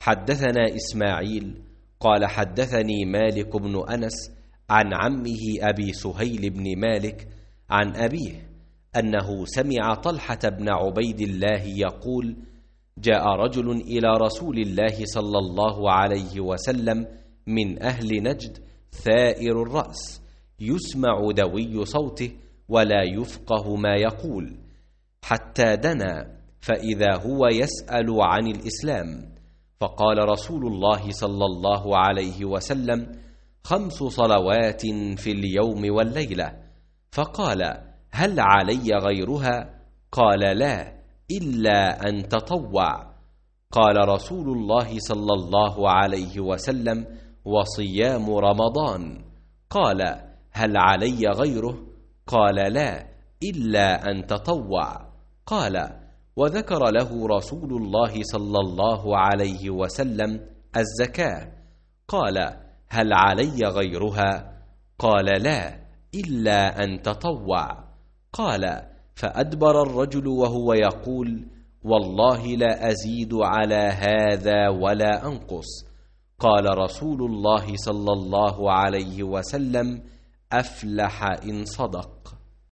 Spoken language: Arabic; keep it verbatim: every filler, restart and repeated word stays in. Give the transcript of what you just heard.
حدثنا إسماعيل قال حدثني مالك بن أنس عن عمه أبي سهيل بن مالك عن أبيه أنه سمع طلحة بن عبيد الله يقول: جاء رجل إلى رسول الله صلى الله عليه وسلم من أهل نجد ثائر الرأس، يسمع دوي صوته ولا يفقه ما يقول، حتى دنا فإذا هو يسأل عن الإسلام، فقال رسول الله صلى الله عليه وسلم: خمس صلوات في اليوم والليلة. فقال: هل علي غيرها؟ قال: لا، إلا أن تطوع. قال رسول الله صلى الله عليه وسلم: وصيام رمضان. قال: هل علي غيره؟ قال: لا، إلا أن تطوع. قال: وذكر له رسول الله صلى الله عليه وسلم الزكاة. قال: هل علي غيرها؟ قال: لا، إلا أن تطوع. قال: فأدبر الرجل وهو يقول: والله لا أزيد على هذا ولا أنقص. قال رسول الله صلى الله عليه وسلم: أفلح إن صدق.